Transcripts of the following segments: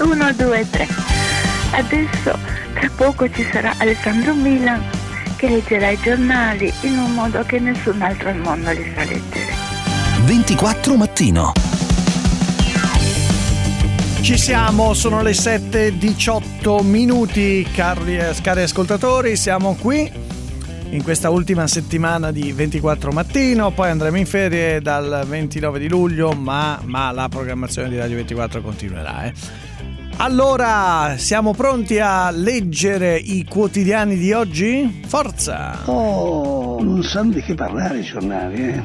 1, 2, 3. Adesso tra poco ci sarà Alessandro Milan che leggerà i giornali in un modo che nessun altro al mondo li sa leggere. 24 mattino. Ci siamo, sono le 7:18, cari ascoltatori, siamo qui in questa ultima settimana di 24 mattino, poi andremo in ferie dal 29 di luglio, ma la programmazione di Radio 24 continuerà. Allora, siamo pronti a leggere i quotidiani di oggi? Forza! Oh, non sanno di che parlare i giornali,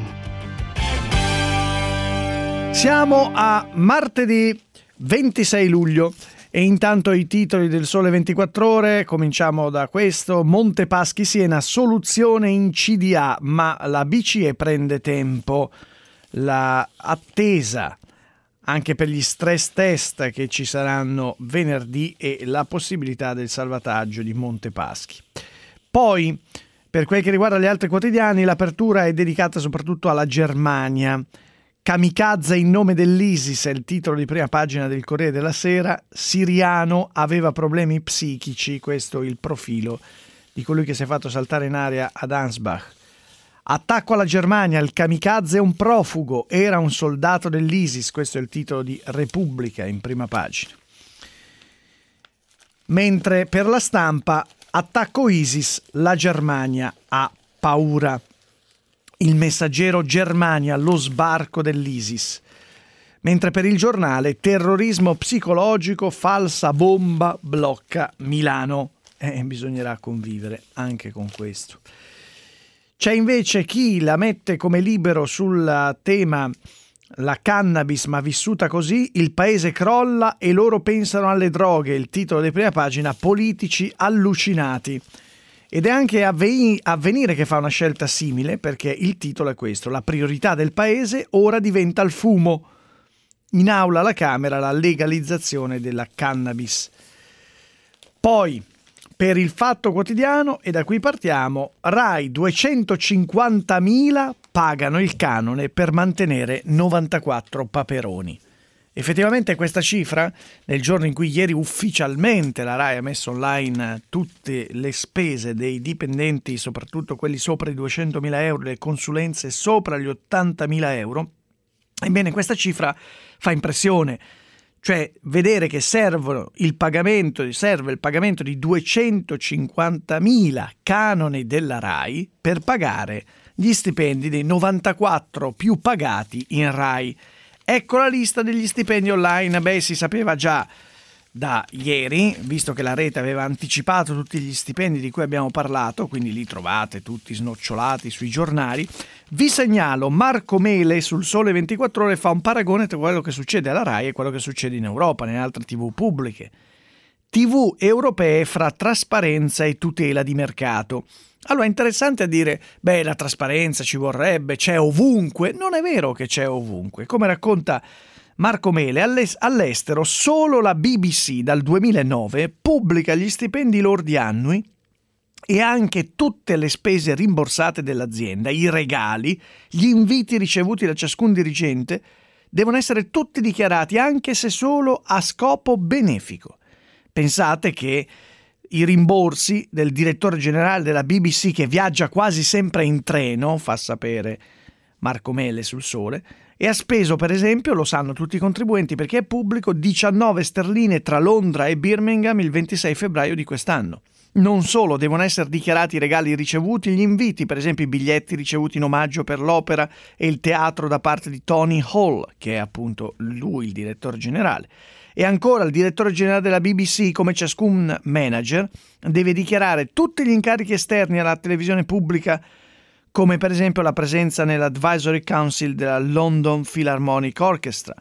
Siamo a martedì 26 luglio e intanto i titoli del Sole 24 Ore, cominciamo da questo: Montepaschi Siena, soluzione in CDA, ma la BCE prende tempo, la attesa anche per gli stress test che ci saranno venerdì e la possibilità del salvataggio di Montepaschi. Poi, per quel che riguarda gli altri quotidiani, l'apertura è dedicata soprattutto alla Germania. Kamikaze in nome dell'ISIS è il titolo di prima pagina del Corriere della Sera. Siriano aveva problemi psichici, questo è il profilo di colui che si è fatto saltare in aria ad Ansbach. Attacco alla Germania, il kamikaze è un profugo, era un soldato dell'ISIS, questo è il titolo di Repubblica in prima pagina. Mentre per la Stampa, attacco ISIS, la Germania ha paura. Il Messaggero, Germania, lo sbarco dell'ISIS. Mentre per il Giornale, terrorismo psicologico, falsa bomba blocca Milano. Bisognerà convivere anche con questo. C'è invece chi la mette come libero sul tema la cannabis ma vissuta così, il paese crolla e loro pensano alle droghe, il titolo di prima pagina, politici allucinati. Ed è anche Avvenire che fa una scelta simile, perché il titolo è questo: la priorità del paese ora diventa il fumo. In aula alla Camera la legalizzazione della cannabis. Poi, per il Fatto Quotidiano, e da qui partiamo, Rai 250.000 pagano il canone per mantenere 94 Paperoni. Effettivamente questa cifra, nel giorno in cui ieri ufficialmente la Rai ha messo online tutte le spese dei dipendenti, soprattutto quelli sopra i 200.000 euro, le consulenze sopra gli 80.000 euro, ebbene questa cifra fa impressione. Cioè vedere che serve il pagamento di 250.000 canoni della Rai per pagare gli stipendi dei 94 più pagati in Rai. Ecco la lista degli stipendi online. Si sapeva già da ieri, visto che la rete aveva anticipato tutti gli stipendi di cui abbiamo parlato, quindi li trovate tutti snocciolati sui giornali. Vi segnalo, Marco Mele sul Sole 24 Ore fa un paragone tra quello che succede alla Rai e quello che succede in Europa, nelle altre TV pubbliche. TV europee fra trasparenza e tutela di mercato. Allora è interessante a dire, la trasparenza ci vorrebbe, c'è ovunque. Non è vero che c'è ovunque. Come racconta Marco Mele, all'estero solo la BBC dal 2009 pubblica gli stipendi lordi annui e anche tutte le spese rimborsate dell'azienda, i regali, gli inviti ricevuti da ciascun dirigente devono essere tutti dichiarati, anche se solo a scopo benefico. Pensate che i rimborsi del direttore generale della BBC, che viaggia quasi sempre in treno, fa sapere Marco Mele sul Sole, e ha speso, per esempio, lo sanno tutti i contribuenti perché è pubblico, 19 sterline tra Londra e Birmingham il 26 febbraio di quest'anno. Non solo, devono essere dichiarati i regali ricevuti, gli inviti, per esempio i biglietti ricevuti in omaggio per l'opera e il teatro da parte di Tony Hall, che è appunto lui il direttore generale. E ancora il direttore generale della BBC, come ciascun manager, deve dichiarare tutti gli incarichi esterni alla televisione pubblica, come per esempio la presenza nell'Advisory Council della London Philharmonic Orchestra.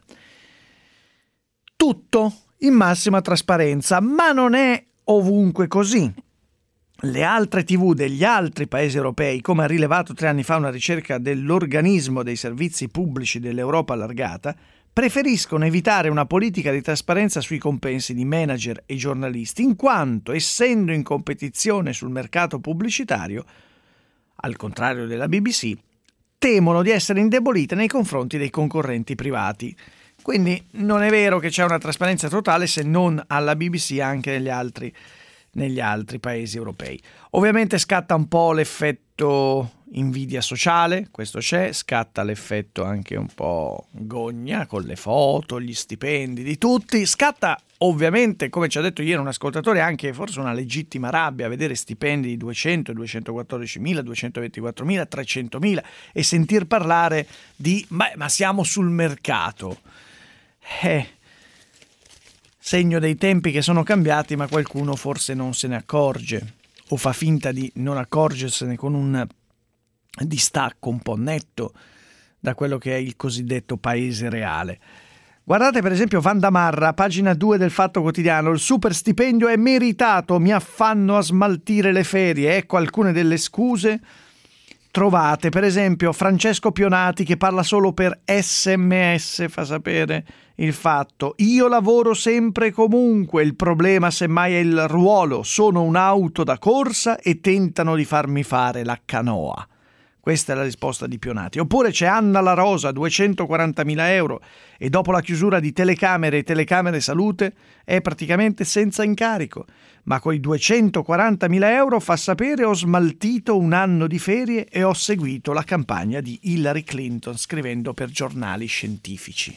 Tutto in massima trasparenza, ma non è ovunque così. Le altre TV degli altri paesi europei, come ha rilevato 3 anni fa una ricerca dell'Organismo dei Servizi Pubblici dell'Europa allargata, preferiscono evitare una politica di trasparenza sui compensi di manager e giornalisti, in quanto, essendo in competizione sul mercato pubblicitario, al contrario della BBC, temono di essere indebolite nei confronti dei concorrenti privati. Quindi non è vero che c'è una trasparenza totale, se non alla BBC, anche negli altri paesi europei. Ovviamente scatta un po' l'effetto invidia sociale, questo c'è, scatta l'effetto anche un po' gogna con le foto, gli stipendi di tutti, scatta ovviamente, come ci ha detto ieri un ascoltatore, anche forse una legittima rabbia a vedere stipendi di 200, 214.000, 224.000, 300.000 e sentir parlare di ma siamo sul mercato. Segno dei tempi che sono cambiati, ma qualcuno forse non se ne accorge o fa finta di non accorgersene con un distacco un po' netto da quello che è il cosiddetto paese reale. Guardate per esempio Vanda Marra, pagina 2 del Fatto Quotidiano: il super stipendio è meritato, mi affanno a smaltire le ferie. Ecco alcune delle scuse trovate. Per esempio Francesco Pionati, che parla solo per SMS, fa sapere il Fatto: io lavoro sempre e comunque, il problema semmai è il ruolo, sono un'auto da corsa e tentano di farmi fare la canoa. Questa è la risposta di Pionati. Oppure c'è Anna La Rosa, 240.000 euro, e dopo la chiusura di telecamere e telecamere salute è praticamente senza incarico. Ma coi 240.000 euro, fa sapere, ho smaltito un anno di ferie e ho seguito la campagna di Hillary Clinton scrivendo per giornali scientifici.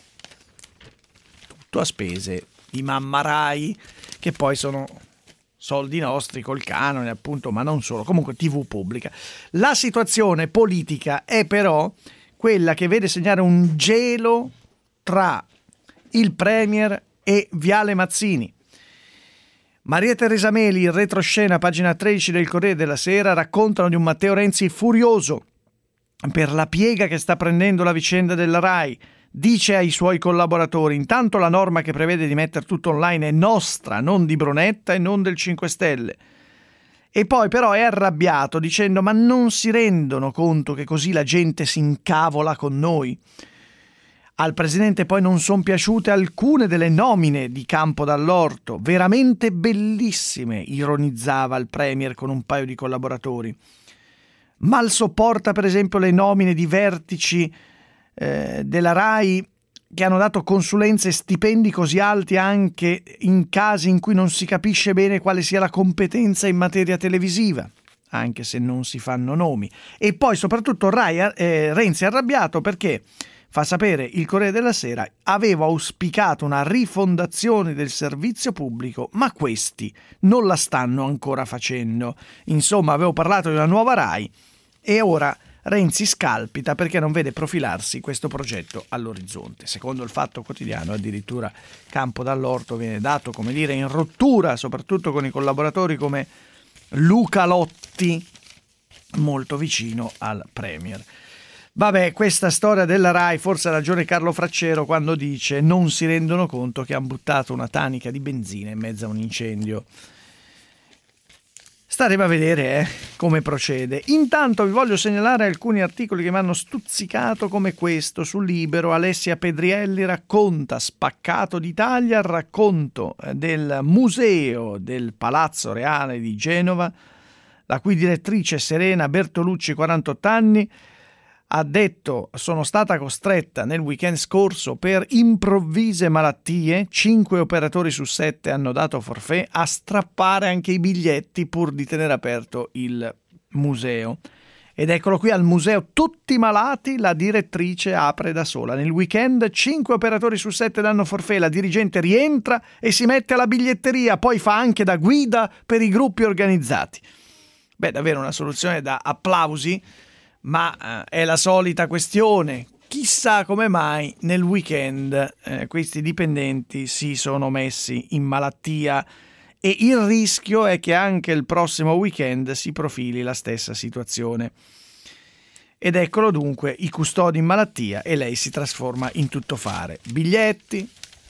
Tutto a spese di Mamma Rai, che poi sono soldi nostri col canone, appunto, ma non solo, comunque TV pubblica. La situazione politica è però quella che vede segnare un gelo tra il Premier e Viale Mazzini. Maria Teresa Meli, in retroscena, pagina 13 del Corriere della Sera, raccontano di un Matteo Renzi furioso per la piega che sta prendendo la vicenda della Rai. Dice ai suoi collaboratori: intanto la norma che prevede di mettere tutto online è nostra, non di Brunetta e non del 5 Stelle. E poi però è arrabbiato dicendo: ma non si rendono conto che così la gente si incavola con noi? Al presidente poi non sono piaciute alcune delle nomine di Campo Dall'Orto, veramente bellissime, ironizzava il Premier con un paio di collaboratori. Mal sopporta per esempio le nomine di vertici della Rai che hanno dato consulenze e stipendi così alti anche in casi in cui non si capisce bene quale sia la competenza in materia televisiva, anche se non si fanno nomi. E poi soprattutto Renzi è arrabbiato perché, fa sapere il Corriere della Sera, aveva auspicato una rifondazione del servizio pubblico, ma questi non la stanno ancora facendo. Insomma, avevo parlato di una nuova Rai e ora Renzi scalpita perché non vede profilarsi questo progetto all'orizzonte. Secondo il Fatto Quotidiano, addirittura Campo Dall'Orto viene dato, come dire, in rottura, soprattutto con i collaboratori come Luca Lotti, molto vicino al Premier. Vabbè, questa storia della Rai, forse ha ragione Carlo Fraccero quando dice: non si rendono conto che hanno buttato una tanica di benzina in mezzo a un incendio. Staremo a vedere come procede. Intanto vi voglio segnalare alcuni articoli che mi hanno stuzzicato, come questo su Libero. Alessia Pedrielli racconta, spaccato d'Italia, il racconto del museo del Palazzo Reale di Genova, la cui direttrice Serena Bertolucci, 48 anni, ha detto: sono stata costretta nel weekend scorso per improvvise malattie, 5 operatori su 7 hanno dato forfait, a strappare anche i biglietti pur di tenere aperto il museo. Ed eccolo qui, al museo tutti malati, la direttrice apre da sola. Nel weekend 5 operatori su 7 danno forfait, la dirigente rientra e si mette alla biglietteria, poi fa anche da guida per i gruppi organizzati. Beh, davvero una soluzione da applausi. Ma è la solita questione. Chissà come mai nel weekend questi dipendenti si sono messi in malattia, e il rischio è che anche il prossimo weekend si profili la stessa situazione. Ed eccolo dunque, i custodi in malattia, e lei si trasforma in tuttofare. Biglietti,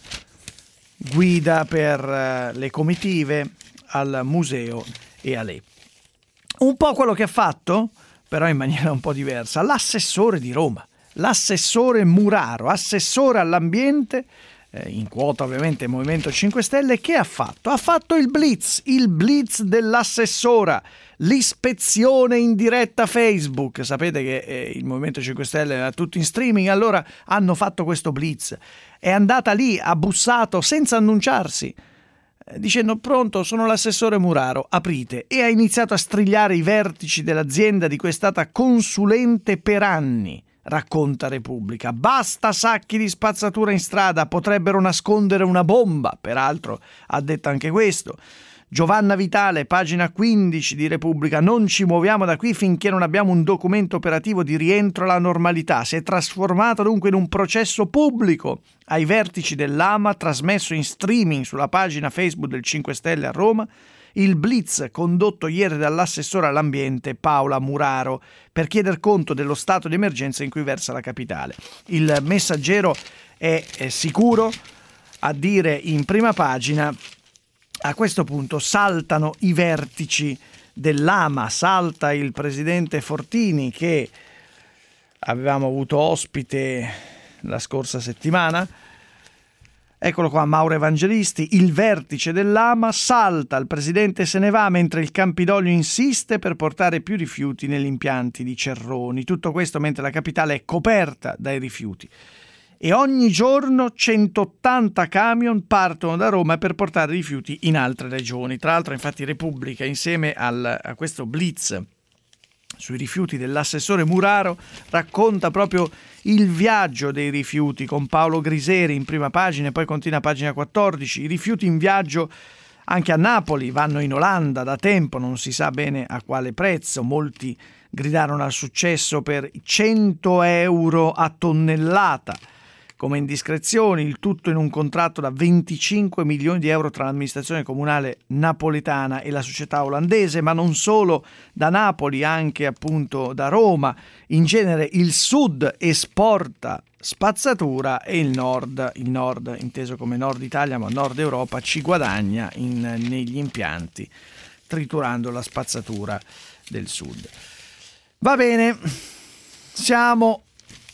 guida per le comitive al museo e a lei. Un po' quello che ha fatto, però in maniera un po' diversa, l'assessore di Roma, l'assessore Muraro, assessore all'ambiente in quota ovviamente il Movimento 5 Stelle, che ha fatto? Ha fatto il blitz dell'assessora, l'ispezione in diretta Facebook. Sapete che il Movimento 5 Stelle era tutto in streaming, allora hanno fatto questo blitz. È andata lì, ha bussato senza annunciarsi, dicendo: pronto, sono l'assessore Muraro, aprite, e ha iniziato a strigliare i vertici dell'azienda di cui è stata consulente per anni. Racconta Repubblica. Basta sacchi di spazzatura in strada, potrebbero nascondere una bomba. Peraltro ha detto anche questo. Giovanna Vitale, pagina 15 di Repubblica: non ci muoviamo da qui finché non abbiamo un documento operativo di rientro alla normalità. Si è trasformato dunque in un processo pubblico ai vertici dell'AMA, trasmesso in streaming sulla pagina Facebook del 5 Stelle a Roma, il blitz condotto ieri dall'assessore all'ambiente Paola Muraro per chieder conto dello stato di emergenza in cui versa la capitale. Il Messaggero è sicuro a dire in prima pagina: a questo punto saltano i vertici dell'AMA, salta il presidente Fortini, che avevamo avuto ospite la scorsa settimana. Eccolo qua, Mauro Evangelisti, il vertice dell'AMA, salta, il presidente se ne va mentre il Campidoglio insiste per portare più rifiuti negli impianti di Cerroni. Tutto questo mentre la capitale è coperta dai rifiuti. E ogni giorno 180 camion partono da Roma per portare rifiuti in altre regioni. Tra l'altro, infatti, Repubblica, insieme a questo blitz sui rifiuti dell'assessore Muraro, racconta proprio il viaggio dei rifiuti con Paolo Griseri in prima pagina, e poi continua a pagina 14. I rifiuti in viaggio anche a Napoli, vanno in Olanda da tempo, non si sa bene a quale prezzo. Molti gridarono al successo per 100 euro a tonnellata come indiscrezioni, il tutto in un contratto da 25 milioni di euro tra l'amministrazione comunale napoletana e la società olandese, ma non solo da Napoli, anche appunto da Roma. In genere il sud esporta spazzatura e il nord inteso come Nord Italia, ma Nord Europa, ci guadagna negli impianti, triturando la spazzatura del sud. Va bene, siamo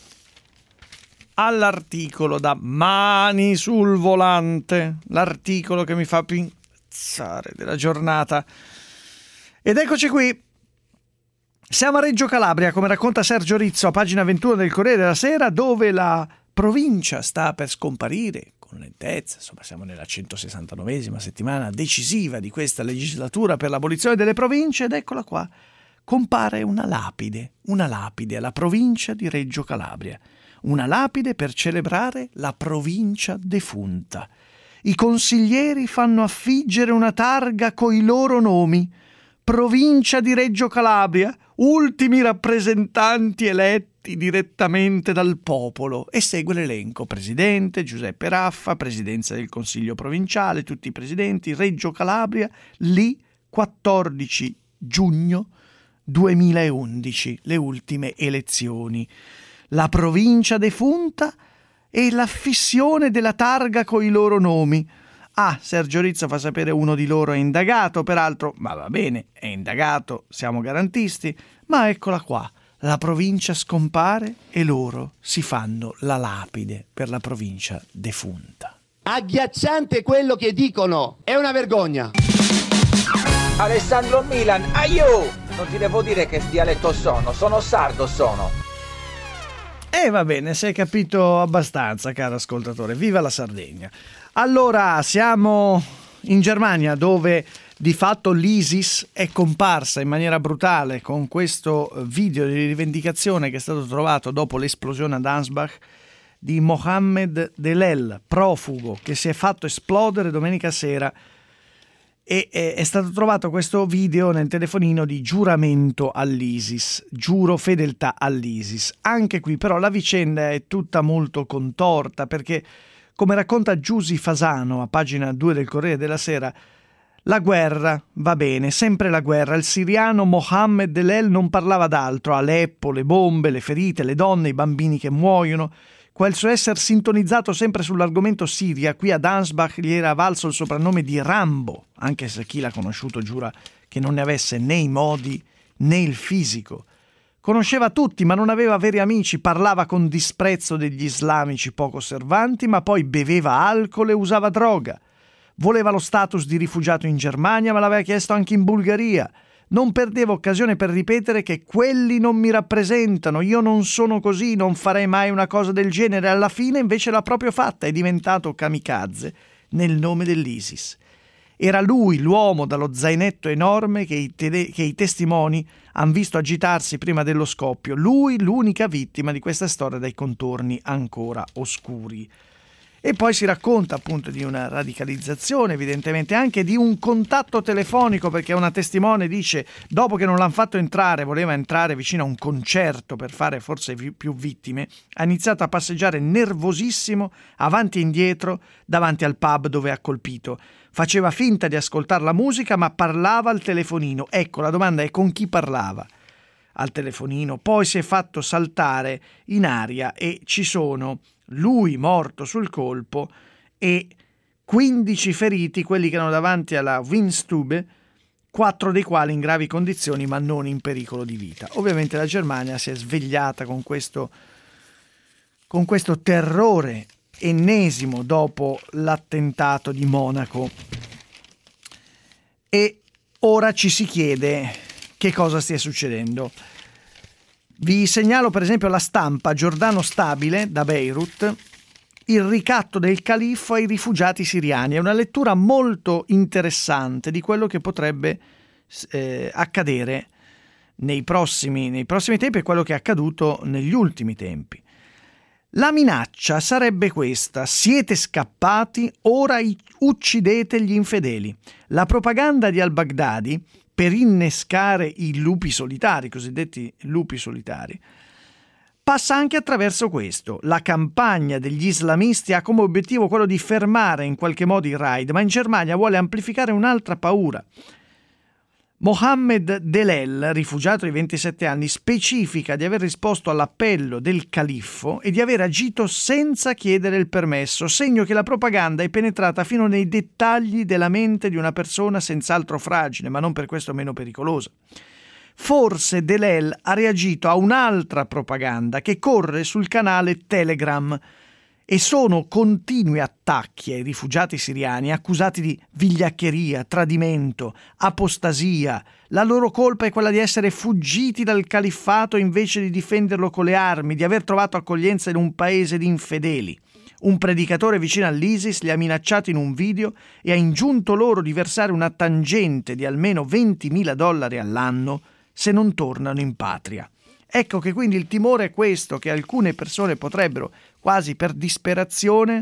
all'articolo da mani sul volante, l'articolo che mi fa più incazzare della giornata. Ed eccoci qui. Siamo a Reggio Calabria, come racconta Sergio Rizzo a pagina 21 del Corriere della Sera, dove la provincia sta per scomparire con lentezza. Insomma, siamo nella 169esima settimana decisiva di questa legislatura per l'abolizione delle province, ed eccola qua. Compare una lapide alla provincia di Reggio Calabria. Una lapide per celebrare la provincia defunta. I consiglieri fanno affiggere una targa coi loro nomi. Provincia di Reggio Calabria, ultimi rappresentanti eletti direttamente dal popolo. E segue l'elenco: presidente Giuseppe Raffa, presidenza del Consiglio provinciale, tutti i presidenti. Reggio Calabria, lì 14 giugno 2011, le ultime elezioni. La provincia defunta e l'affissione della targa coi loro nomi. Sergio Rizzo fa sapere uno di loro è indagato, peraltro, ma va bene, è indagato, siamo garantisti, ma eccola qua, la provincia scompare e loro si fanno la lapide per la provincia defunta. Agghiacciante quello che dicono, è una vergogna. Alessandro Milan, non ti devo dire che dialetto sono sardo sono. Va bene, si è capito abbastanza, caro ascoltatore. Viva la Sardegna! Allora, siamo in Germania, dove di fatto l'ISIS è comparsa in maniera brutale con questo video di rivendicazione che è stato trovato dopo l'esplosione ad Ansbach di Mohammed Delel, profugo, che si è fatto esplodere domenica sera. E è stato trovato questo video nel telefonino di giuramento all'ISIS, giuro fedeltà all'ISIS. Anche qui però la vicenda è tutta molto contorta, perché, come racconta Giusy Fasano a pagina 2 del Corriere della Sera, la guerra va bene, sempre la guerra. Il siriano Mohammed Delel non parlava d'altro: Aleppo, le bombe, le ferite, le donne, i bambini che muoiono. Quel suo essere sintonizzato sempre sull'argomento Siria, qui ad Ansbach gli era valso il soprannome di Rambo, anche se chi l'ha conosciuto giura che non ne avesse né i modi né il fisico. Conosceva tutti, ma non aveva veri amici, parlava con disprezzo degli islamici poco osservanti, ma poi beveva alcol e usava droga. Voleva lo status di rifugiato in Germania, ma l'aveva chiesto anche in Bulgaria. Non perdeva occasione per ripetere che quelli non mi rappresentano, io non sono così, non farei mai una cosa del genere. Alla fine invece l'ha proprio fatta, è diventato kamikaze nel nome dell'ISIS. Era lui l'uomo dallo zainetto enorme che i testimoni hanno visto agitarsi prima dello scoppio. Lui l'unica vittima di questa storia dai contorni ancora oscuri. E poi si racconta appunto di una radicalizzazione, evidentemente anche di un contatto telefonico, perché una testimone dice dopo che non l'hanno fatto entrare, voleva entrare vicino a un concerto per fare forse più vittime, ha iniziato a passeggiare nervosissimo avanti e indietro davanti al pub dove ha colpito. Faceva finta di ascoltare la musica ma parlava al telefonino. Ecco, la domanda è con chi parlava al telefonino. Poi si è fatto saltare in aria e ci sono lui morto sul colpo e 15 feriti, quelli che erano davanti alla Windstube, 4 dei quali in gravi condizioni ma non in pericolo di vita. Ovviamente la Germania si è svegliata con questo terrore ennesimo dopo l'attentato di Monaco e ora ci si chiede che cosa stia succedendo. Vi segnalo per esempio La Stampa, Giordano Stabile da Beirut, il ricatto del califfo ai rifugiati siriani. È una lettura molto interessante di quello che potrebbe accadere nei prossimi tempi e quello che è accaduto negli ultimi tempi. La minaccia sarebbe questa: siete scappati, ora uccidete gli infedeli. La propaganda di al-Baghdadi per innescare i lupi solitari, i cosiddetti lupi solitari, passa anche attraverso questo. La campagna degli islamisti ha come obiettivo quello di fermare in qualche modo i raid, ma in Germania vuole amplificare un'altra paura. Mohammed Delel, rifugiato di 27 anni, specifica di aver risposto all'appello del califfo e di aver agito senza chiedere il permesso, segno che la propaganda è penetrata fino nei dettagli della mente di una persona senz'altro fragile, ma non per questo meno pericolosa. Forse Delel ha reagito a un'altra propaganda che corre sul canale Telegram e sono continui attacchi ai rifugiati siriani accusati di vigliaccheria, tradimento, apostasia. La loro colpa è quella di essere fuggiti dal califfato invece di difenderlo con le armi, di aver trovato accoglienza in un paese di infedeli. Un predicatore vicino all'ISIS li ha minacciati in un video e ha ingiunto loro di versare una tangente di almeno $20.000 all'anno se non tornano in patria. Ecco che quindi il timore è questo, che alcune persone potrebbero, quasi per disperazione,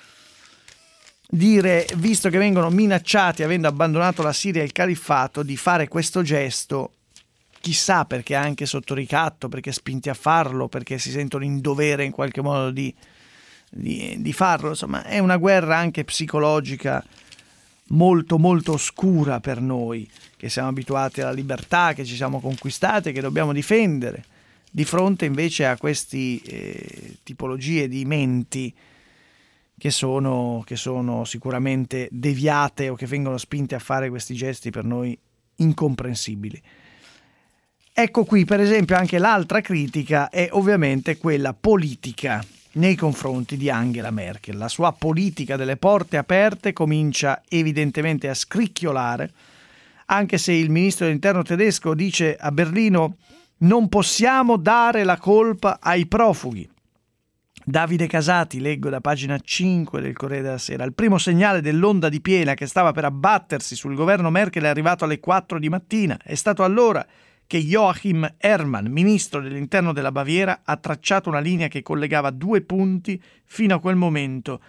dire, visto che vengono minacciati avendo abbandonato la Siria e il califfato, di fare questo gesto, chissà perché anche sotto ricatto, perché spinti a farlo, perché si sentono in dovere in qualche modo di farlo. Insomma, è una guerra anche psicologica molto molto oscura per noi, che siamo abituati alla libertà, che ci siamo conquistati, che dobbiamo difendere, di fronte invece a queste tipologie di menti che sono sicuramente deviate o che vengono spinte a fare questi gesti per noi incomprensibili. Ecco qui per esempio anche l'altra critica è ovviamente quella politica nei confronti di Angela Merkel. La sua politica delle porte aperte comincia evidentemente a scricchiolare, anche se il ministro dell'interno tedesco dice a Berlino: non possiamo dare la colpa ai profughi. Davide Casati, leggo da pagina 5 del Corriere della Sera, il primo segnale dell'onda di piena che stava per abbattersi sul governo Merkel è arrivato alle 4 di mattina. È stato allora che Joachim Herrmann, ministro dell'interno della Baviera, ha tracciato una linea che collegava due punti fino a quel momento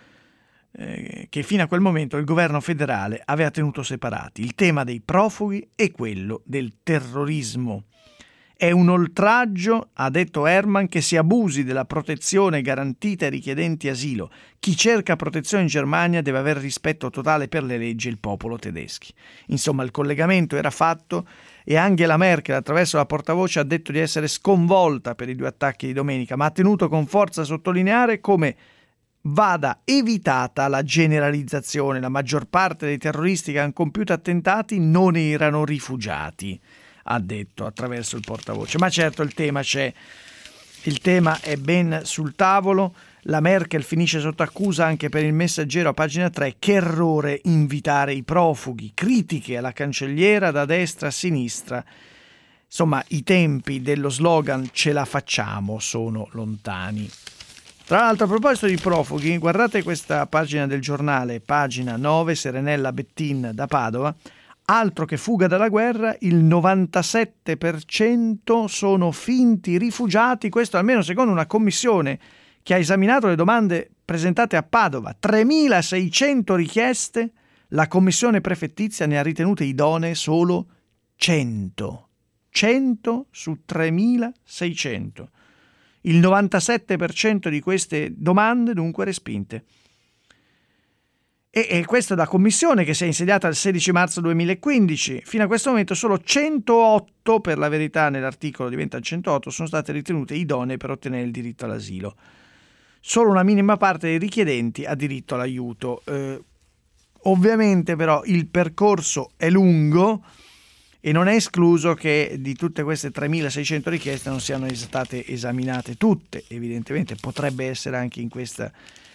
il governo federale aveva tenuto separati: il tema dei profughi e quello del terrorismo. È un oltraggio, ha detto Herrmann, che si abusi della protezione garantita ai richiedenti asilo. Chi cerca protezione in Germania deve avere rispetto totale per le leggi e il popolo tedeschi. Insomma, il collegamento era fatto e Angela Merkel, attraverso la portavoce, ha detto di essere sconvolta per i 2 attacchi di domenica, ma ha tenuto con forza a sottolineare come vada evitata la generalizzazione. La maggior parte dei terroristi che hanno compiuto attentati non erano rifugiati. ha detto attraverso il portavoce. Ma certo il tema c'è, il tema è ben sul tavolo. La Merkel finisce sotto accusa anche per il Messaggero a pagina 3. Che errore invitare i profughi, critiche alla cancelliera da destra a sinistra. Insomma, i tempi dello slogan "ce la facciamo" sono lontani. Tra l'altro, a proposito di profughi, guardate questa pagina del giornale, pagina 9, Serenella Bettin da Padova. Altro che fuga dalla guerra, il 97% sono finti rifugiati, questo almeno secondo una commissione che ha esaminato le domande presentate a Padova. 3.600 richieste, la commissione prefettizia ne ha ritenute idonee solo 100. 100 su 3.600. Il 97% di queste domande dunque respinte. E questa è la commissione che si è insediata il 16 marzo 2015. Fino a questo momento solo 108, per la verità nell'articolo diventa 108, sono state ritenute idonee per ottenere il diritto all'asilo. Solo una minima parte dei richiedenti ha diritto all'aiuto. Ovviamente però il percorso è lungo e non è escluso che di tutte queste 3.600 richieste non siano state esaminate tutte. Evidentemente potrebbe essere anche in questa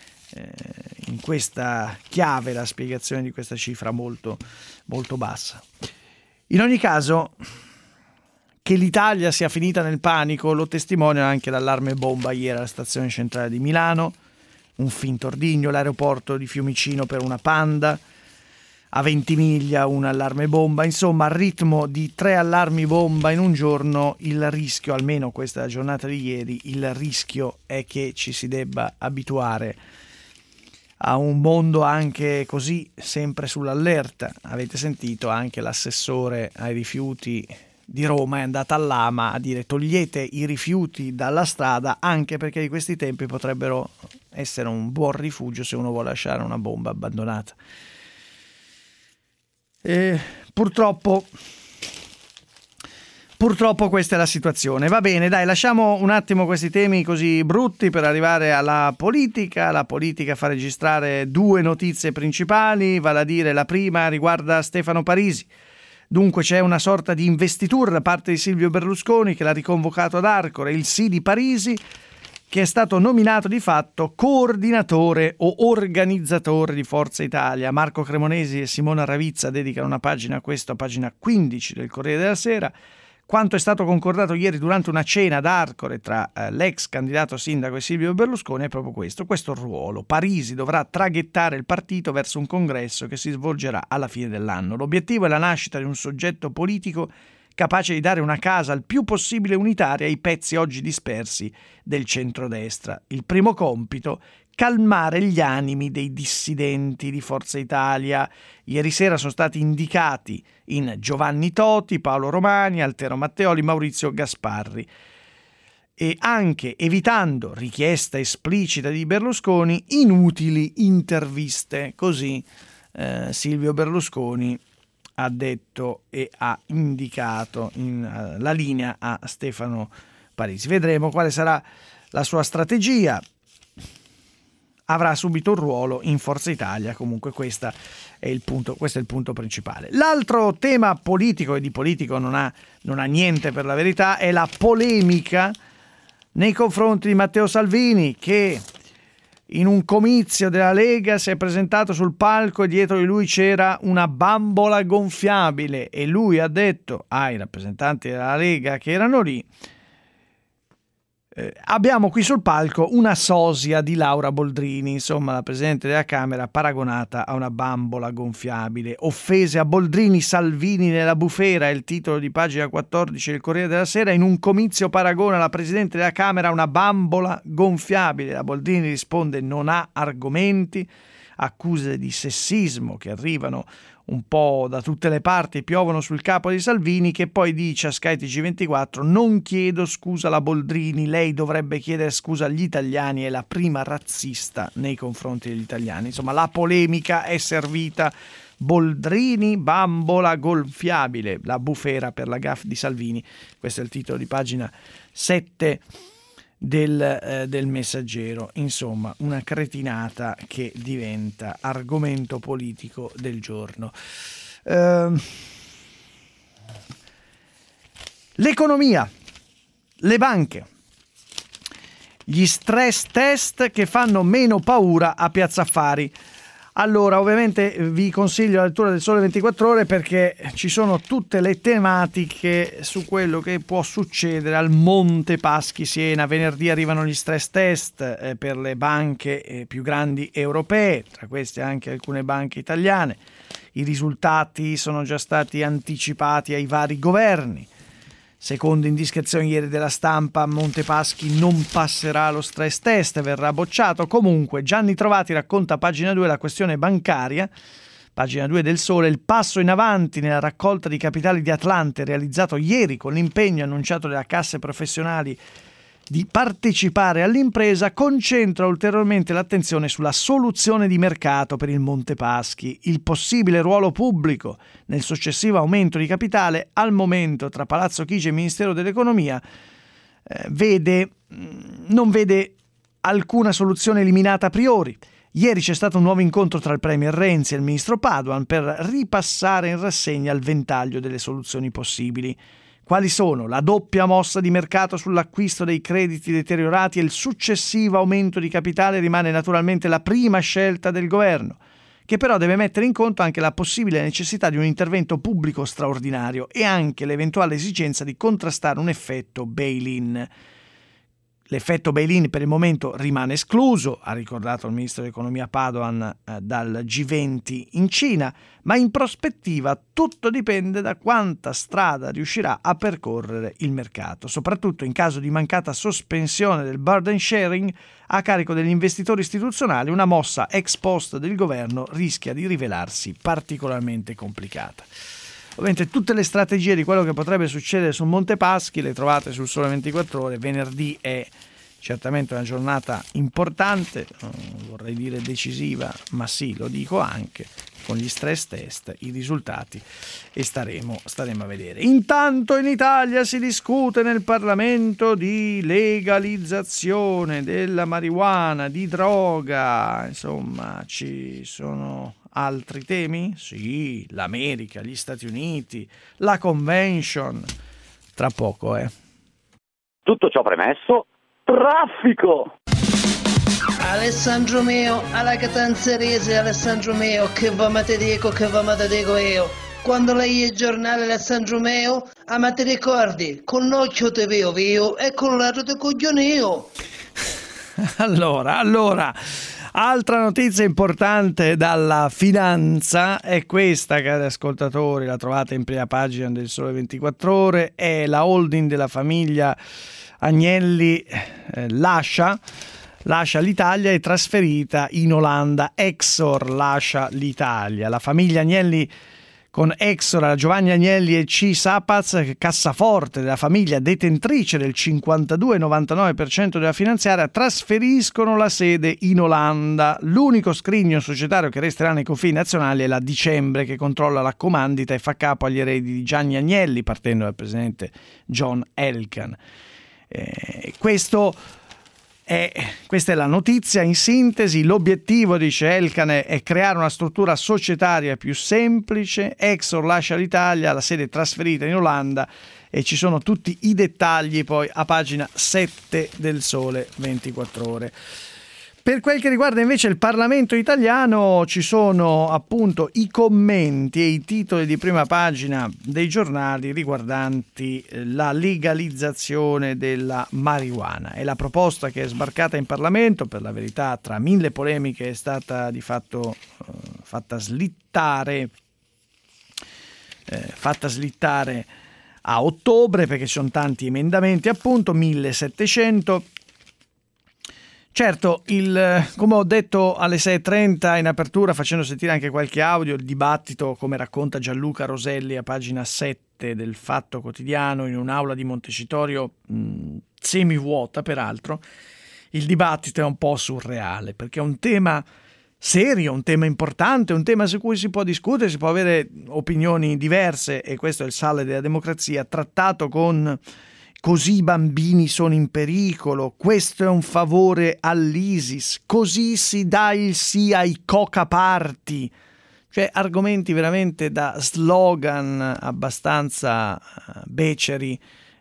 chiave la spiegazione di questa cifra molto, molto bassa. In ogni caso, che l'Italia sia finita nel panico lo testimonia anche l'allarme bomba ieri alla stazione centrale di Milano, un finto ordigno, l'aeroporto di Fiumicino per una Panda, a Ventimiglia un allarme bomba, insomma al ritmo di 3 allarmi bomba in un giorno il rischio, almeno questa giornata di ieri, il rischio è che ci si debba abituare a un mondo anche così sempre sull'allerta. Avete sentito anche l'assessore ai rifiuti di Roma è andata all'AMA a dire togliete i rifiuti dalla strada anche perché di questi tempi potrebbero essere un buon rifugio se uno vuole lasciare una bomba abbandonata. Purtroppo questa è la situazione. Va bene, dai, lasciamo un attimo questi temi così brutti per arrivare alla politica. La politica fa registrare 2 notizie principali, vale a dire la prima riguarda Stefano Parisi. Dunque c'è una sorta di investitura da parte di Silvio Berlusconi che l'ha riconvocato ad Arcore, il sì di Parisi, che è stato nominato di fatto coordinatore o organizzatore di Forza Italia. Marco Cremonesi e Simona Ravizza dedicano una pagina a questo, a pagina 15 del Corriere della Sera. Quanto è stato concordato ieri durante una cena ad Arcore tra l'ex candidato sindaco e Silvio Berlusconi è proprio questo ruolo. Parisi dovrà traghettare il partito verso un congresso che si svolgerà alla fine dell'anno. L'obiettivo è la nascita di un soggetto politico capace di dare una casa il più possibile unitaria ai pezzi oggi dispersi del centrodestra. Il primo compito: calmare gli animi dei dissidenti di Forza Italia. Ieri sera sono stati indicati in Giovanni Toti, Paolo Romani, Altero Matteoli, Maurizio Gasparri. E anche evitando, richiesta esplicita di Berlusconi, inutili interviste. Così Silvio Berlusconi ha detto e ha indicato la linea a Stefano Parisi. Vedremo quale sarà la sua strategia. Avrà subito un ruolo in Forza Italia, comunque questo è il punto principale. L'altro tema politico, e di politico non ha niente per la verità, è la polemica nei confronti di Matteo Salvini, che in un comizio della Lega si è presentato sul palco e dietro di lui c'era una bambola gonfiabile e lui ha detto ai rappresentanti della Lega che erano lì: abbiamo qui sul palco una sosia di Laura Boldrini, insomma la Presidente della Camera paragonata a una bambola gonfiabile. Offese a Boldrini, Salvini nella bufera, è il titolo di pagina 14 del Corriere della Sera. In un comizio paragona la Presidente della Camera a una bambola gonfiabile. La Boldrini risponde: non ha argomenti. Accuse di sessismo che arrivano un po' da tutte le parti, piovono sul capo di Salvini, che poi dice a Sky TG24: non chiedo scusa alla Boldrini, lei dovrebbe chiedere scusa agli italiani, è la prima razzista nei confronti degli italiani. Insomma, la polemica è servita. Boldrini, bambola gonfiabile, la bufera per la gaffe di Salvini. Questo è il titolo di pagina 7 del Messaggero. Insomma, una cretinata che diventa argomento politico del giorno. L'economia, le banche, gli stress test che fanno meno paura a Piazza Affari. Allora, ovviamente vi consiglio la lettura del Sole 24 Ore perché ci sono tutte le tematiche su quello che può succedere al Monte Paschi Siena. Venerdì arrivano gli stress test per le banche più grandi europee, tra queste anche alcune banche italiane. I risultati sono già stati anticipati ai vari governi. Secondo indiscrezioni ieri della Stampa, Monte Paschi non passerà lo stress test, verrà bocciato. Comunque, Gianni Trovati racconta a pagina 2 la questione bancaria. Pagina 2 del Sole, il passo in avanti nella raccolta di capitali di Atlante realizzato ieri con l'impegno annunciato dalle casse professionali di partecipare all'impresa concentra ulteriormente l'attenzione sulla soluzione di mercato per il Monte Paschi. Il possibile ruolo pubblico nel successivo aumento di capitale al momento tra Palazzo Chigi e Ministero dell'Economia non vede alcuna soluzione eliminata a priori. Ieri c'è stato un nuovo incontro tra il Premier Renzi e il Ministro Padoan per ripassare in rassegna il ventaglio delle soluzioni possibili. Quali sono? La doppia mossa di mercato sull'acquisto dei crediti deteriorati e il successivo aumento di capitale rimane naturalmente la prima scelta del governo, che però deve mettere in conto anche la possibile necessità di un intervento pubblico straordinario e anche l'eventuale esigenza di contrastare un effetto bail-in. L'effetto bail-in per il momento rimane escluso, ha ricordato il ministro dell'economia Padoan dal G20 in Cina, ma in prospettiva tutto dipende da quanta strada riuscirà a percorrere il mercato, soprattutto in caso di mancata sospensione del burden sharing a carico degli investitori istituzionali. Una mossa ex post del governo rischia di rivelarsi particolarmente complicata. Ovviamente tutte le strategie di quello che potrebbe succedere sul Monte Paschi le trovate sul Sole 24 Ore. Venerdì è certamente una giornata importante, vorrei dire decisiva, ma sì, lo dico anche, con gli stress test, i risultati e staremo a vedere. Intanto in Italia si discute nel Parlamento di legalizzazione della marijuana, di droga, insomma ci sono altri temi? Sì, l'America, gli Stati Uniti, la convention. Tra poco, Tutto ciò premesso, traffico! Alessandro mio, alla catanzarese Alessandro mio, che va te dico io. Quando lei è il giornale Alessandro mio, ma ti ricordi, con l'occhio te veo e con l'altro te coglioneo. Allora, altra notizia importante dalla finanza è questa, cari ascoltatori, la trovate in prima pagina del Sole 24 Ore, è la holding della famiglia Agnelli lascia l'Italia e trasferita in Olanda. Exor lascia l'Italia. La famiglia Agnelli con Exor, Giovanni Agnelli e C. Sapaz, cassaforte della famiglia detentrice del 52,99% della finanziaria, trasferiscono la sede in Olanda. L'unico scrigno societario che resterà nei confini nazionali è la Dicembre, che controlla la comandita e fa capo agli eredi di Gianni Agnelli, partendo dal presidente John Elkann. Questa è la notizia in sintesi. L'obiettivo, dice Elkann, è creare una struttura societaria più semplice. Exor lascia l'Italia, la sede è trasferita in Olanda e ci sono tutti i dettagli poi a pagina 7 del Sole 24 Ore. Per quel che riguarda invece il Parlamento italiano ci sono appunto i commenti e i titoli di prima pagina dei giornali riguardanti la legalizzazione della marijuana. È la proposta che è sbarcata in Parlamento, per la verità tra mille polemiche è stata di fatto fatta slittare a ottobre, perché ci sono tanti emendamenti, appunto 1700. Certo, come ho detto alle 6.30 in apertura, facendo sentire anche qualche audio, il dibattito, come racconta Gianluca Roselli a pagina 7 del Fatto Quotidiano, in un'aula di Montecitorio semivuota peraltro, il dibattito è un po' surreale, perché è un tema serio, un tema importante, un tema su cui si può discutere, si può avere opinioni diverse, e questo è il sale della democrazia, trattato con così i bambini sono in pericolo, questo è un favore all'ISIS, così si dà il sì ai coca party, cioè argomenti veramente da slogan abbastanza beceri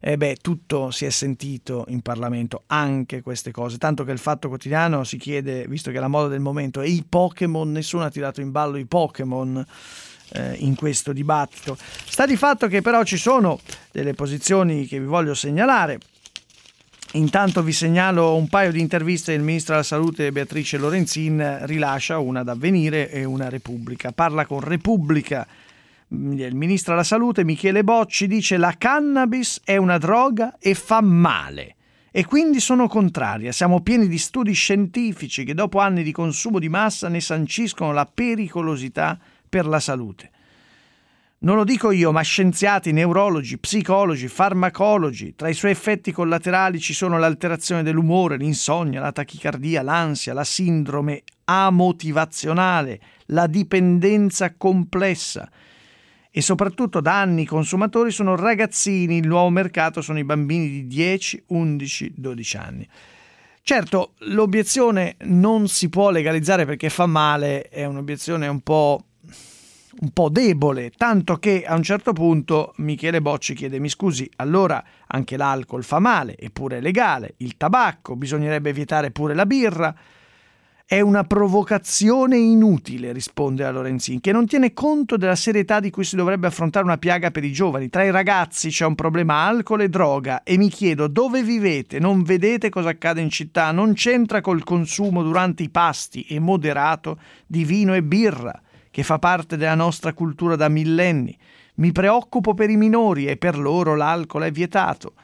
tutto si è sentito in Parlamento, anche queste cose, tanto che il Fatto Quotidiano si chiede, visto che la moda del momento è i Pokémon, nessuno ha tirato in ballo i Pokémon in questo dibattito. Sta di fatto che però ci sono delle posizioni che vi voglio segnalare. Intanto vi segnalo un paio di interviste del Ministro della Salute Beatrice Lorenzin, rilascia una ad Avvenire e una a Repubblica. Parla con Repubblica il Ministro della Salute Michele Bocci, dice: la cannabis è una droga e fa male e quindi sono contraria. Siamo pieni di studi scientifici che dopo anni di consumo di massa ne sanciscono la pericolosità per la salute. Non lo dico io, ma scienziati, neurologi, psicologi, farmacologi. Tra i suoi effetti collaterali ci sono l'alterazione dell'umore, l'insonnia, la tachicardia, l'ansia, la sindrome amotivazionale, la dipendenza complessa. E soprattutto da anni i consumatori sono ragazzini, il nuovo mercato sono i bambini di 10, 11, 12 anni. Certo, l'obiezione non si può legalizzare perché fa male è un'obiezione un po' debole, tanto che a un certo punto Michele Bocci chiede: mi scusi, allora anche l'alcol fa male, eppure è legale, il tabacco, bisognerebbe vietare pure la birra. È una provocazione inutile, risponde a Lorenzin, che non tiene conto della serietà di cui si dovrebbe affrontare una piaga per i giovani. Tra i ragazzi c'è un problema alcol e droga e mi chiedo: dove vivete? Non vedete cosa accade in città? Non c'entra col consumo durante i pasti e moderato di vino e birra, che fa parte della nostra cultura da millenni. Mi preoccupo per i minori e per loro l'alcol è vietato.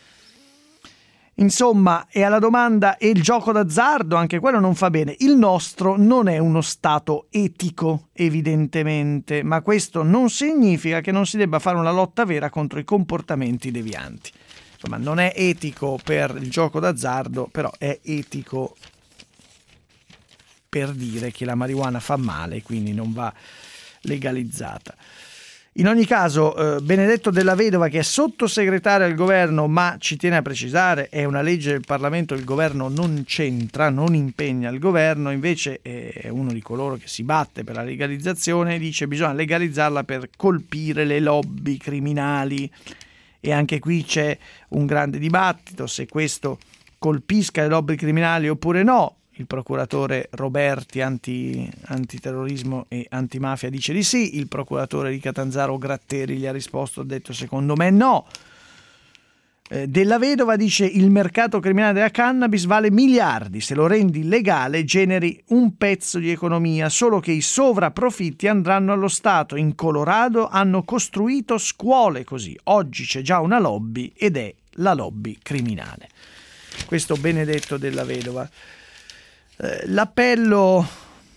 Insomma, e alla domanda: e il gioco d'azzardo? Anche quello non fa bene. Il nostro non è uno stato etico, evidentemente, ma questo non significa che non si debba fare una lotta vera contro i comportamenti devianti. Insomma, non è etico per il gioco d'azzardo, però è etico per dire che la marijuana fa male, quindi non va legalizzata. In ogni caso, Benedetto Della Vedova, che è sottosegretario al governo, ma ci tiene a precisare, è una legge del Parlamento, il governo non c'entra, non impegna il governo, invece è uno di coloro che si batte per la legalizzazione, dice che bisogna legalizzarla per colpire le lobby criminali. E anche qui c'è un grande dibattito se questo colpisca le lobby criminali oppure no. Il procuratore Roberti antiterrorismo e antimafia dice di sì, il procuratore di Catanzaro Gratteri gli ha risposto, ha detto secondo me no. Della Vedova dice: il mercato criminale della cannabis vale miliardi, se lo rendi legale generi un pezzo di economia, solo che i sovrapprofitti andranno allo Stato. In Colorado hanno costruito scuole così, oggi c'è già una lobby ed è la lobby criminale. Questo Benedetto Della Vedova. L'appello,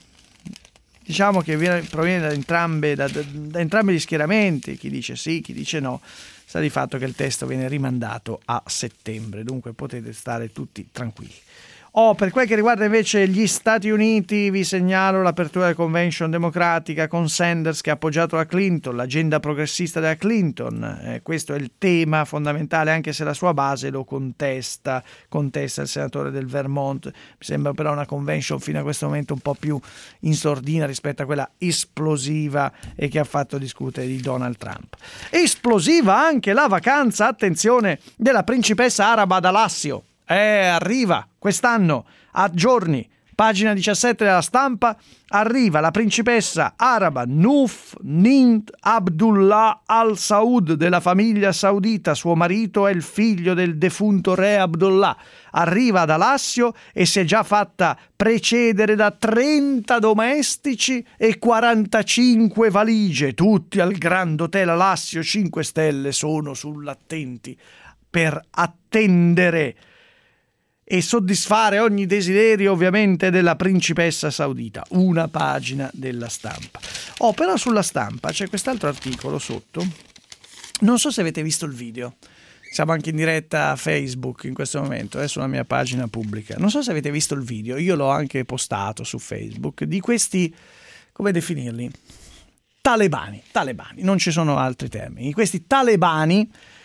diciamo che proviene da entrambi gli schieramenti, chi dice sì, chi dice no. Sta di fatto che il testo viene rimandato a settembre, dunque potete stare tutti tranquilli. Per quel che riguarda invece gli Stati Uniti, vi segnalo l'apertura della convention democratica con Sanders che ha appoggiato la Clinton, l'agenda progressista della Clinton. Questo è il tema fondamentale, anche se la sua base lo contesta il senatore del Vermont. Mi sembra però una convention fino a questo momento un po' più in sordina rispetto a quella esplosiva e che ha fatto discutere di Donald Trump. Esplosiva anche la vacanza, attenzione, della principessa araba ad Alassio. Arriva quest'anno a giorni, pagina 17 della Stampa, arriva la principessa araba Nuf Nint Abdullah Al Saud della famiglia saudita. Suo marito è il figlio del defunto re Abdullah. Arriva ad Alassio e si è già fatta precedere da 30 domestici e 45 valigie, tutti al Grand Hotel Alassio 5 stelle. Sono sull'attenti per attendere e soddisfare ogni desiderio ovviamente della principessa saudita. Una pagina della Stampa. Però sulla Stampa c'è quest'altro articolo sotto, non so se avete visto il video, siamo anche in diretta a Facebook in questo momento, sulla mia pagina pubblica, non so se avete visto il video, io l'ho anche postato su Facebook, di questi, come definirli? Talebani, non ci sono altri termini, questi talebani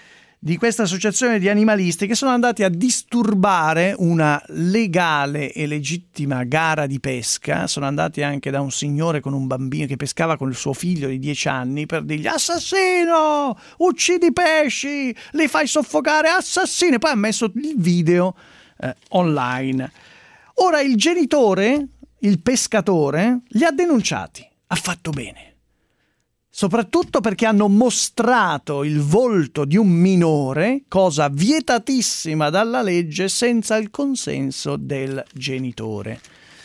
di questa associazione di animalisti che sono andati a disturbare una legale e legittima gara di pesca. Sono andati anche da un signore con un bambino che pescava con il suo figlio di 10 anni per dirgli: assassino, uccidi i pesci, li fai soffocare, assassino. E poi ha messo il video online. Ora il genitore, il pescatore, li ha denunciati. Ha fatto bene. Soprattutto perché hanno mostrato il volto di un minore, cosa vietatissima dalla legge, senza il consenso del genitore.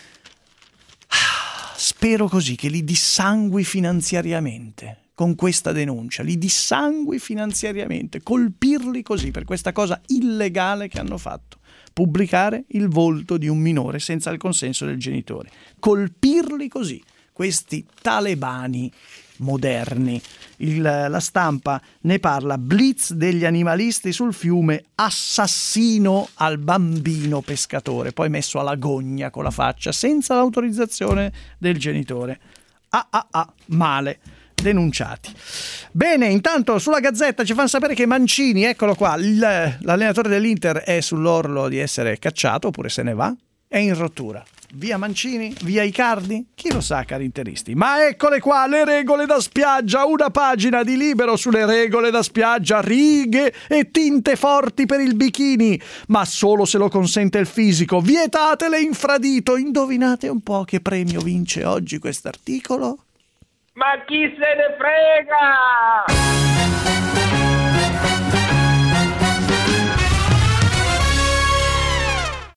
Spero così che li dissangui finanziariamente con questa denuncia, li dissangui finanziariamente, colpirli così per questa cosa illegale che hanno fatto. Pubblicare il volto di un minore senza il consenso del genitore. Colpirli così, questi talebani moderni. La stampa ne parla: blitz degli animalisti sul fiume, assassino al bambino pescatore, poi messo alla gogna con la faccia senza l'autorizzazione del genitore. Male, denunciati. Bene, intanto sulla Gazzetta ci fanno sapere che Mancini, eccolo qua, l'allenatore dell'Inter è sull'orlo di essere cacciato, oppure se ne va, è in rottura. Via Mancini, via Icardi, chi lo sa, cari interisti. Ma eccole qua le regole da spiaggia, una pagina di Libero sulle regole da spiaggia, righe e tinte forti per il bikini, ma solo se lo consente il fisico, vietatele infradito. Indovinate un po' che premio vince oggi quest'articolo? Ma chi se ne frega?